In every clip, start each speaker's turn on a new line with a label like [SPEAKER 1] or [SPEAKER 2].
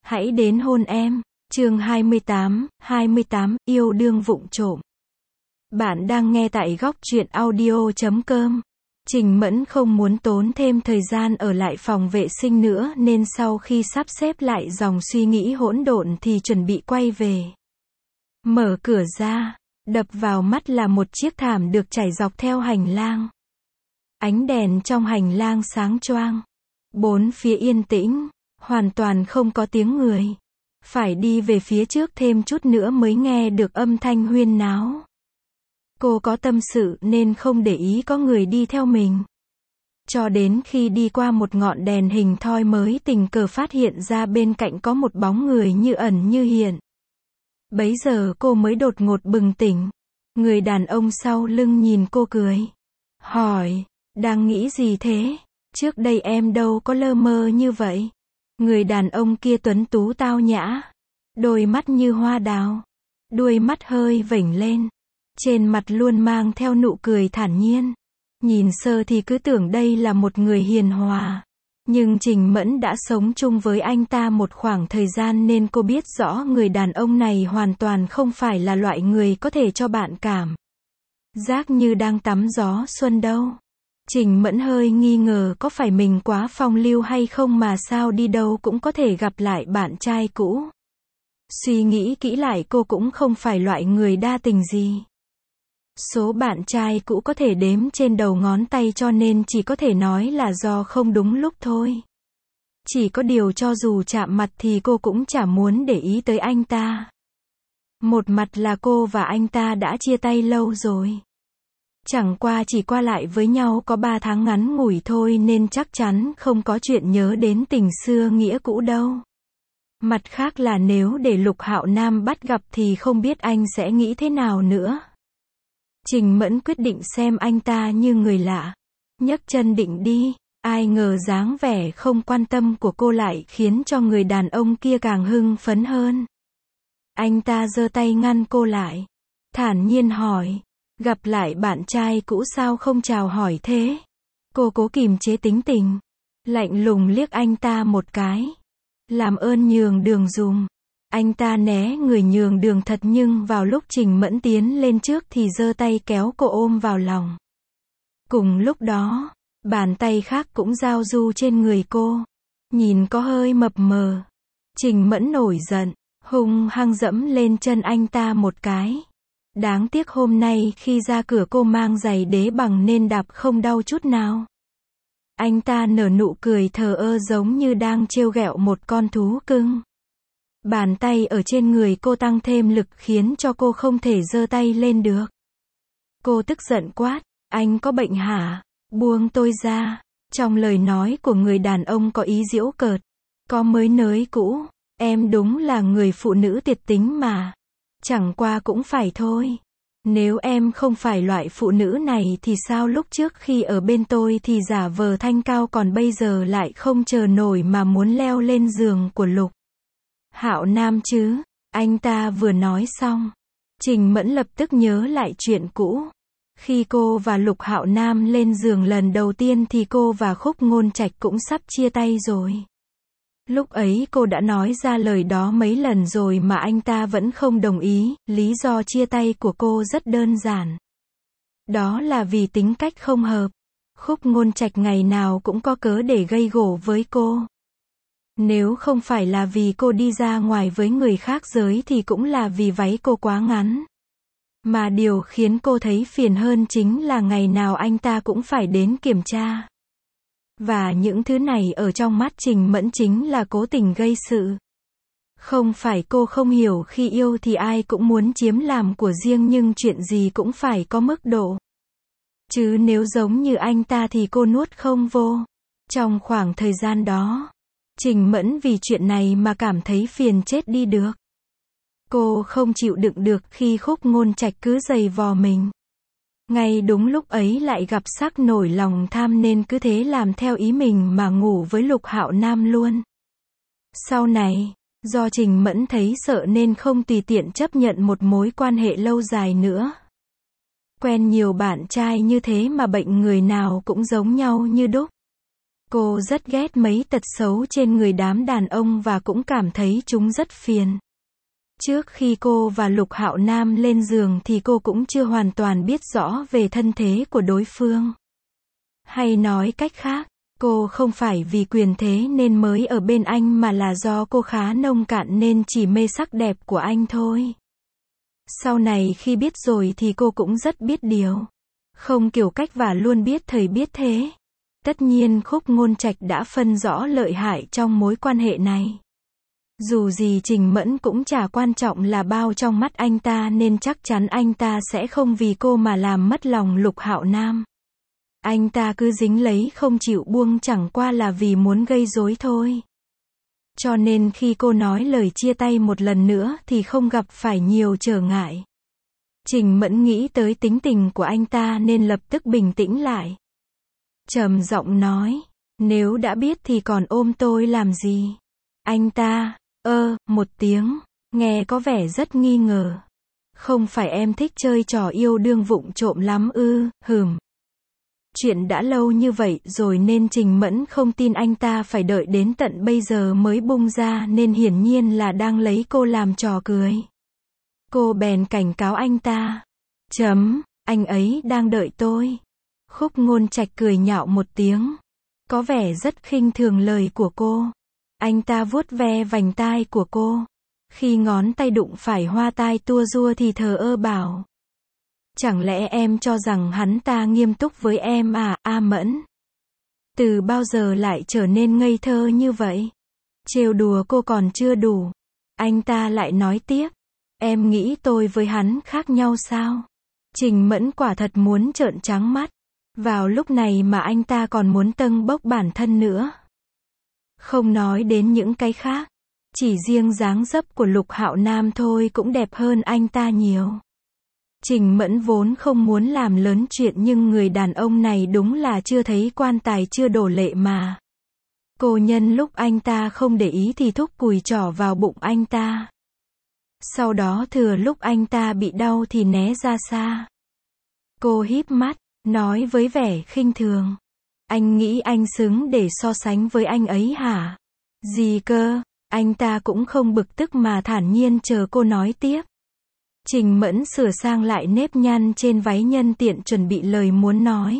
[SPEAKER 1] Hãy đến hôn em. Chương 28, yêu đương vụng trộm. Bạn đang nghe tại góc truyện audio.com. Trình Mẫn không muốn tốn thêm thời gian ở lại phòng vệ sinh nữa nên sau khi sắp xếp lại dòng suy nghĩ hỗn độn thì chuẩn bị quay về. Mở cửa ra, đập vào mắt là một chiếc thảm được trải dọc theo hành lang. Ánh đèn trong hành lang sáng choang. Bốn phía yên tĩnh, hoàn toàn không có tiếng người. Phải đi về phía trước thêm chút nữa mới nghe được âm thanh huyên náo. Cô có tâm sự nên không để ý có người đi theo mình. Cho đến khi đi qua một ngọn đèn hình thoi mới tình cờ phát hiện ra bên cạnh có một bóng người như ẩn như hiện. Bấy giờ cô mới đột ngột bừng tỉnh. Người đàn ông sau lưng nhìn cô cười. Hỏi, đang nghĩ gì thế? Trước đây em đâu có lơ mơ như vậy. Người đàn ông kia tuấn tú tao nhã. Đôi mắt như hoa đào. Đuôi mắt hơi vểnh lên. Trên mặt luôn mang theo nụ cười thản nhiên. Nhìn sơ thì cứ tưởng đây là một người hiền hòa. Nhưng Trình Mẫn đã sống chung với anh ta một khoảng thời gian nên cô biết rõ người đàn ông này hoàn toàn không phải là loại người có thể cho bạn cảm giác như đang tắm gió xuân đâu. Trình Mẫn hơi nghi ngờ có phải mình quá phong lưu hay không mà sao đi đâu cũng có thể gặp lại bạn trai cũ. Suy nghĩ kỹ lại cô cũng không phải loại người đa tình gì. Số bạn trai cũ có thể đếm trên đầu ngón tay cho nên chỉ có thể nói là do không đúng lúc thôi. Chỉ có điều cho dù chạm mặt thì cô cũng chả muốn để ý tới anh ta. Một mặt là cô và anh ta đã chia tay lâu rồi. Chẳng qua chỉ qua lại với nhau có 3 tháng ngắn ngủi thôi nên chắc chắn không có chuyện nhớ đến tình xưa nghĩa cũ đâu. Mặt khác là nếu để Lục Hạo Nam bắt gặp thì không biết anh sẽ nghĩ thế nào nữa. Trình Mẫn quyết định xem anh ta như người lạ. Nhấc chân định đi, ai ngờ dáng vẻ không quan tâm của cô lại khiến cho người đàn ông kia càng hưng phấn hơn. Anh ta giơ tay ngăn cô lại. Thản nhiên hỏi, gặp lại bạn trai cũ sao không chào hỏi thế? Cô cố kìm chế tính tình. Lạnh lùng liếc anh ta một cái. Làm ơn nhường đường dùm. Anh ta né người nhường đường thật nhưng vào lúc Trình Mẫn tiến lên trước thì giơ tay kéo cô ôm vào lòng. Cùng lúc đó, bàn tay khác cũng giao du trên người cô. Nhìn có hơi mập mờ. Trình Mẫn nổi giận, hung hăng dẫm lên chân anh ta một cái. Đáng tiếc hôm nay khi ra cửa cô mang giày đế bằng nên đạp không đau chút nào. Anh ta nở nụ cười thờ ơ giống như đang trêu ghẹo một con thú cưng. Bàn tay ở trên người cô tăng thêm lực khiến cho cô không thể giơ tay lên được. Cô tức giận quát, anh có bệnh hả? Buông tôi ra. Trong lời nói của người đàn ông có ý giễu cợt. Có mới nới cũ, em đúng là người phụ nữ tuyệt tính mà. Chẳng qua cũng phải thôi. Nếu em không phải loại phụ nữ này thì sao lúc trước khi ở bên tôi thì giả vờ thanh cao còn bây giờ lại không chờ nổi mà muốn leo lên giường của Lục Hạo Nam chứ? Anh ta vừa nói xong, Trình Mẫn lập tức nhớ lại chuyện cũ. Khi cô và Lục Hạo Nam lên giường lần đầu tiên thì cô và Khúc Ngôn Trạch cũng sắp chia tay rồi. Lúc ấy cô đã nói ra lời đó mấy lần rồi mà anh ta vẫn không đồng ý, lý do chia tay của cô rất đơn giản. Đó là vì tính cách không hợp. Khúc Ngôn Trạch ngày nào cũng có cớ để gây gổ với cô. Nếu không phải là vì cô đi ra ngoài với người khác giới thì cũng là vì váy cô quá ngắn. Mà điều khiến cô thấy phiền hơn chính là ngày nào anh ta cũng phải đến kiểm tra. Và những thứ này ở trong mắt Trình Mẫn chính là cố tình gây sự. Không phải cô không hiểu khi yêu thì ai cũng muốn chiếm làm của riêng nhưng chuyện gì cũng phải có mức độ. Chứ nếu giống như anh ta thì cô nuốt không vô. Trong khoảng thời gian đó, Trình Mẫn vì chuyện này mà cảm thấy phiền chết đi được. Cô không chịu đựng được khi Khúc Ngôn Trạch cứ giày vò mình. Ngay đúng lúc ấy lại gặp sắc nổi lòng tham nên cứ thế làm theo ý mình mà ngủ với Lục Hạo Nam luôn. Sau này, do Trình Mẫn thấy sợ nên không tùy tiện chấp nhận một mối quan hệ lâu dài nữa. Quen nhiều bạn trai như thế mà bệnh người nào cũng giống nhau như đúc. Cô rất ghét mấy tật xấu trên người đám đàn ông và cũng cảm thấy chúng rất phiền. Trước khi cô và Lục Hạo Nam lên giường thì cô cũng chưa hoàn toàn biết rõ về thân thế của đối phương. Hay nói cách khác, cô không phải vì quyền thế nên mới ở bên anh mà là do cô khá nông cạn nên chỉ mê sắc đẹp của anh thôi. Sau này khi biết rồi thì cô cũng rất biết điều. Không kiểu cách và luôn biết thầy biết thế. Tất nhiên Khúc Ngôn Trạch đã phân rõ lợi hại trong mối quan hệ này. Dù gì Trình Mẫn cũng chả quan trọng là bao trong mắt anh ta nên chắc chắn anh ta sẽ không vì cô mà làm mất lòng Lục Hạo Nam. Anh ta cứ dính lấy không chịu buông chẳng qua là vì muốn gây rối thôi. Cho nên khi cô nói lời chia tay một lần nữa thì không gặp phải nhiều trở ngại. Trình Mẫn nghĩ tới tính tình của anh ta nên lập tức bình tĩnh lại. Trầm giọng nói, nếu đã biết thì còn ôm tôi làm gì? Anh ta, một tiếng, nghe có vẻ rất nghi ngờ. Không phải em thích chơi trò yêu đương vụng trộm lắm ư? Chuyện đã lâu như vậy rồi nên Trình Mẫn không tin anh ta phải đợi đến tận bây giờ mới bung ra nên hiển nhiên là đang lấy cô làm trò cười. Cô bèn cảnh cáo anh ta. Anh ấy đang đợi tôi. Khúc Ngôn Trạch cười nhạo một tiếng. Có vẻ rất khinh thường lời của cô. Anh ta vuốt ve vành tai của cô. Khi ngón tay đụng phải hoa tai tua rua thì thờ ơ bảo. Chẳng lẽ em cho rằng hắn ta nghiêm túc với em à, A Mẫn? Từ bao giờ lại trở nên ngây thơ như vậy? Trêu đùa cô còn chưa đủ. Anh ta lại nói tiếp. Em nghĩ tôi với hắn khác nhau sao? Trình Mẫn quả thật muốn trợn trắng mắt. Vào lúc này mà anh ta còn muốn tâng bốc bản thân nữa. Không nói đến những cái khác. Chỉ riêng dáng dấp của Lục Hạo Nam thôi cũng đẹp hơn anh ta nhiều. Trình Mẫn vốn không muốn làm lớn chuyện nhưng người đàn ông này đúng là chưa thấy quan tài chưa đổ lệ mà. Cô nhân lúc anh ta không để ý thì thúc cùi trỏ vào bụng anh ta. Sau đó thừa lúc anh ta bị đau thì né ra xa. Cô híp mắt, nói với vẻ khinh thường. Anh nghĩ anh xứng để so sánh với anh ấy hả? Gì cơ? Anh ta cũng không bực tức mà thản nhiên chờ cô nói tiếp. Trình Mẫn sửa sang lại nếp nhăn trên váy nhân tiện chuẩn bị lời muốn nói.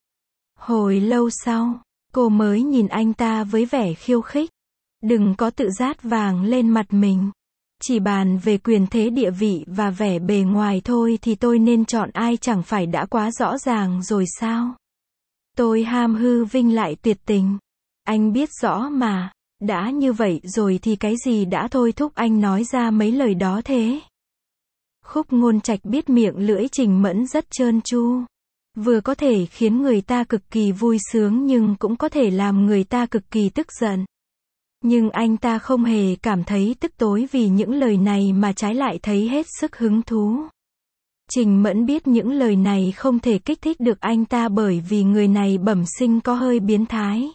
[SPEAKER 1] Hồi lâu sau, cô mới nhìn anh ta với vẻ khiêu khích. Đừng có tự dát vàng lên mặt mình. Chỉ bàn về quyền thế địa vị và vẻ bề ngoài thôi thì tôi nên chọn ai chẳng phải đã quá rõ ràng rồi sao? Tôi ham hư vinh lại tuyệt tình. Anh biết rõ mà, đã như vậy rồi thì cái gì đã thôi thúc anh nói ra mấy lời đó thế? Khúc Ngôn Trạch biết miệng lưỡi Trình Mẫn rất trơn tru. Vừa có thể khiến người ta cực kỳ vui sướng nhưng cũng có thể làm người ta cực kỳ tức giận. Nhưng anh ta không hề cảm thấy tức tối vì những lời này mà trái lại thấy hết sức hứng thú. Trình Mẫn biết những lời này không thể kích thích được anh ta bởi vì người này bẩm sinh có hơi biến thái.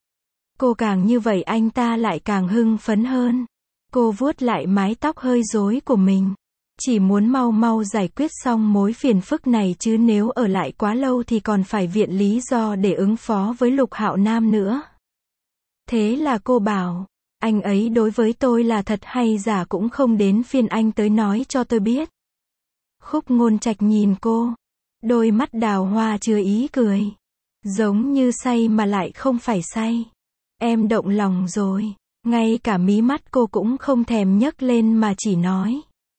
[SPEAKER 1] Cô càng như vậy anh ta lại càng hưng phấn hơn. Cô vuốt lại mái tóc hơi rối của mình. Chỉ muốn mau mau giải quyết xong mối phiền phức này chứ nếu ở lại quá lâu thì còn phải viện lý do để ứng phó với Lục Hạo Nam nữa. Thế là cô bảo, anh ấy đối với tôi là thật hay giả cũng không đến phiên anh tới nói cho tôi biết. Khúc Ngôn Trạch nhìn cô, đôi mắt đào hoa chứa ý cười. Giống như say mà lại không phải say. Em động lòng rồi, ngay cả mí mắt cô cũng không thèm nhấc lên mà chỉ nói.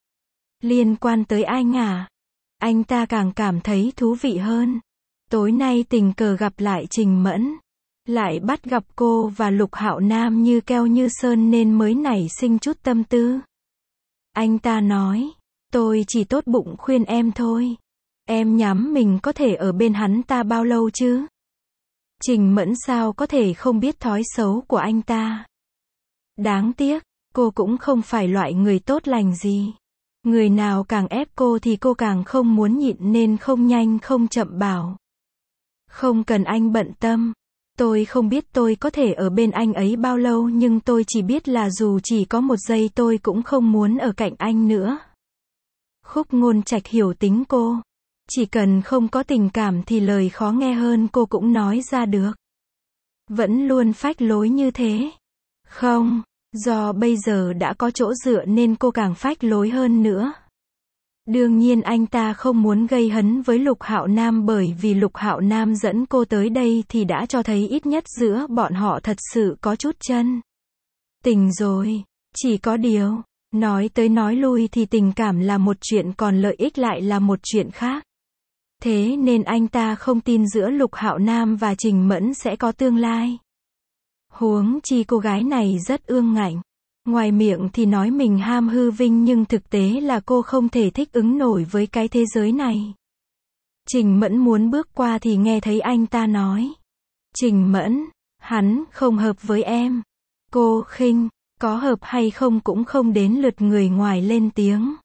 [SPEAKER 1] Liên quan tới anh à? Anh ta càng cảm thấy thú vị hơn. Tối nay tình cờ gặp lại Trình Mẫn. Lại bắt gặp cô và Lục Hạo Nam như keo như sơn nên mới nảy sinh chút tâm tư. Anh ta nói, tôi chỉ tốt bụng khuyên em thôi. Em nhắm mình có thể ở bên hắn ta bao lâu chứ? Trình Mẫn sao có thể không biết thói xấu của anh ta. Đáng tiếc, cô cũng không phải loại người tốt lành gì. Người nào càng ép cô thì cô càng không muốn nhịn nên không nhanh không chậm bảo. Không cần anh bận tâm. Tôi không biết tôi có thể ở bên anh ấy bao lâu nhưng tôi chỉ biết là dù chỉ có một giây tôi cũng không muốn ở cạnh anh nữa. Khúc Ngôn Trạch hiểu tính cô. Chỉ cần không có tình cảm thì lời khó nghe hơn cô cũng nói ra được. Vẫn luôn phách lối như thế. Không, do bây giờ đã có chỗ dựa nên cô càng phách lối hơn nữa. Đương nhiên anh ta không muốn gây hấn với Lục Hạo Nam bởi vì Lục Hạo Nam dẫn cô tới đây thì đã cho thấy ít nhất giữa bọn họ thật sự có chút chân tình rồi. Chỉ có điều, nói tới nói lui thì tình cảm là một chuyện còn lợi ích lại là một chuyện khác. Thế nên anh ta không tin giữa Lục Hạo Nam và Trình Mẫn sẽ có tương lai. Huống chi cô gái này rất ương ngạnh. Ngoài miệng thì nói mình ham hư vinh nhưng thực tế là cô không thể thích ứng nổi với cái thế giới này. Trình Mẫn muốn bước qua thì nghe thấy anh ta nói. Trình Mẫn, hắn không hợp với em. Cô khinh, có hợp hay không cũng không đến lượt người ngoài lên tiếng.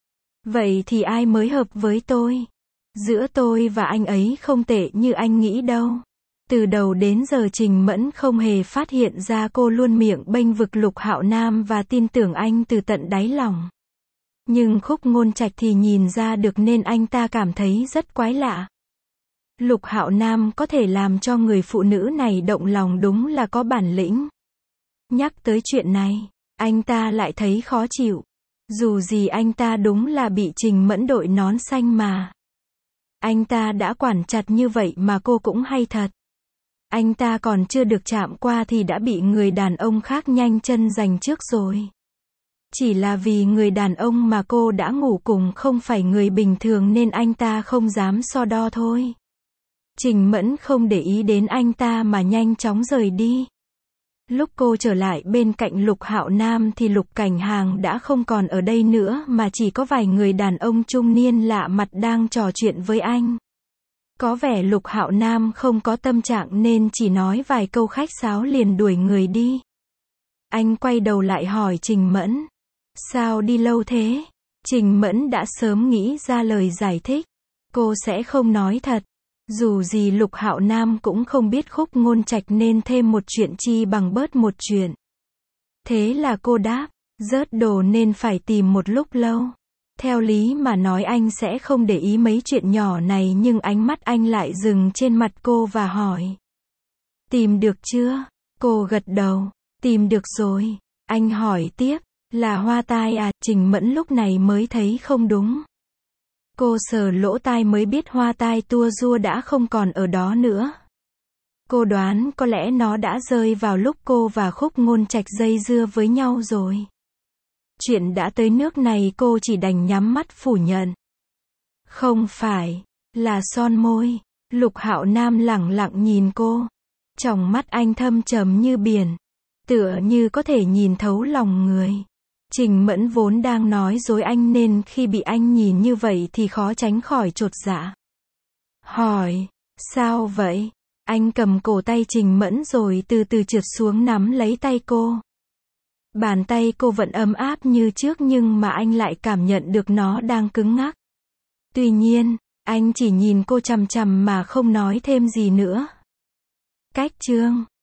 [SPEAKER 1] Vậy thì ai mới hợp với tôi? Giữa tôi và anh ấy không tệ như anh nghĩ đâu. Từ đầu đến giờ Trình Mẫn không hề phát hiện ra cô luôn miệng bênh vực Lục Hạo Nam và tin tưởng anh từ tận đáy lòng. Nhưng Khúc Ngôn Trạch thì nhìn ra được nên anh ta cảm thấy rất quái lạ. Lục Hạo Nam có thể làm cho người phụ nữ này động lòng đúng là có bản lĩnh. Nhắc tới chuyện này, anh ta lại thấy khó chịu. Dù gì anh ta đúng là bị Trình Mẫn đội nón xanh mà. Anh ta đã quản chặt như vậy mà cô cũng hay thật. Anh ta còn chưa được chạm qua thì đã bị người đàn ông khác nhanh chân giành trước rồi. Chỉ là vì người đàn ông mà cô đã ngủ cùng không phải người bình thường nên anh ta không dám so đo thôi. Trình Mẫn không để ý đến anh ta mà nhanh chóng rời đi. Lúc cô trở lại bên cạnh Lục Hạo Nam thì Lục Cảnh Hàng đã không còn ở đây nữa mà chỉ có vài người đàn ông trung niên lạ mặt đang trò chuyện với anh. Có vẻ Lục Hạo Nam không có tâm trạng nên chỉ nói vài câu khách sáo liền đuổi người đi. Anh quay đầu lại hỏi Trình Mẫn. Sao đi lâu thế? Trình Mẫn đã sớm nghĩ ra lời giải thích. Cô sẽ không nói thật. Dù gì Lục Hạo Nam cũng không biết Khúc Ngôn Trạch nên thêm một chuyện chi bằng bớt một chuyện. Thế là cô đáp, rớt đồ nên phải tìm một lúc lâu. Theo lý mà nói anh sẽ không để ý mấy chuyện nhỏ này nhưng ánh mắt anh lại dừng trên mặt cô và hỏi. Tìm được chưa? Cô gật đầu, tìm được rồi. Anh hỏi tiếp, là hoa tai à? Trình Mẫn lúc này mới thấy không đúng. Cô sờ lỗ tai mới biết hoa tai tua rua đã không còn ở đó nữa. Cô đoán có lẽ nó đã rơi vào lúc cô và Khúc Ngôn Trạch dây dưa với nhau rồi. Chuyện đã tới nước này cô chỉ đành nhắm mắt phủ nhận. Không phải, là son môi. Lục Hạo Nam lẳng lặng nhìn cô. Tròng mắt anh thâm trầm như biển. Tựa như có thể nhìn thấu lòng người. Trình Mẫn vốn đang nói dối anh nên khi bị anh nhìn như vậy thì khó tránh khỏi chột dạ. Hỏi, sao vậy? Anh cầm cổ tay Trình Mẫn rồi từ từ trượt xuống nắm lấy tay cô. Bàn tay cô vẫn ấm áp như trước nhưng mà anh lại cảm nhận được nó đang cứng ngắc. Tuy nhiên, anh chỉ nhìn cô chằm chằm mà không nói thêm gì nữa. Cách chương